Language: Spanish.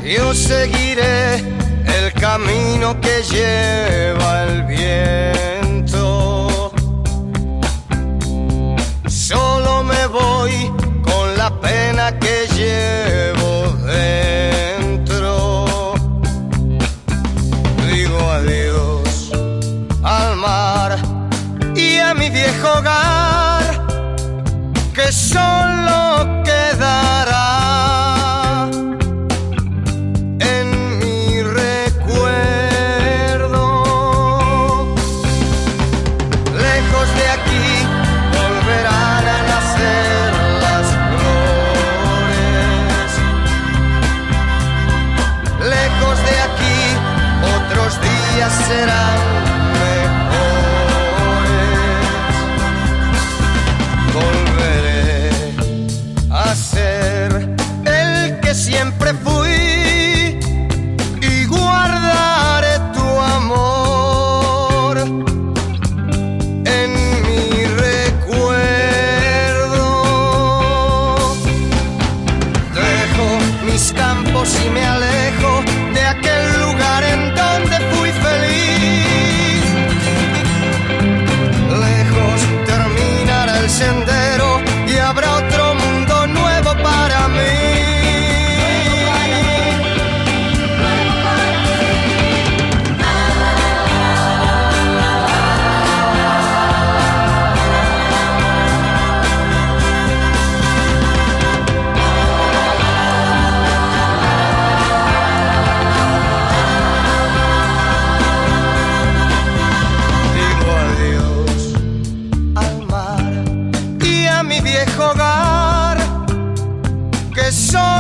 Yo seguiré el camino que lleva el viento. Solo me voy con la pena que llevo dentro. Digo adiós al mar y a mi viejo hogar, que solo quedará serán mejores. Volveré a ser el que siempre fui y guardaré tu amor en mi recuerdo. Dejo mis campos y me alejo de aquel lugar en donde fui feliz. Lejos terminará el sendero y habrá otro mundo nuevo para mí. Viejo hogar, que soy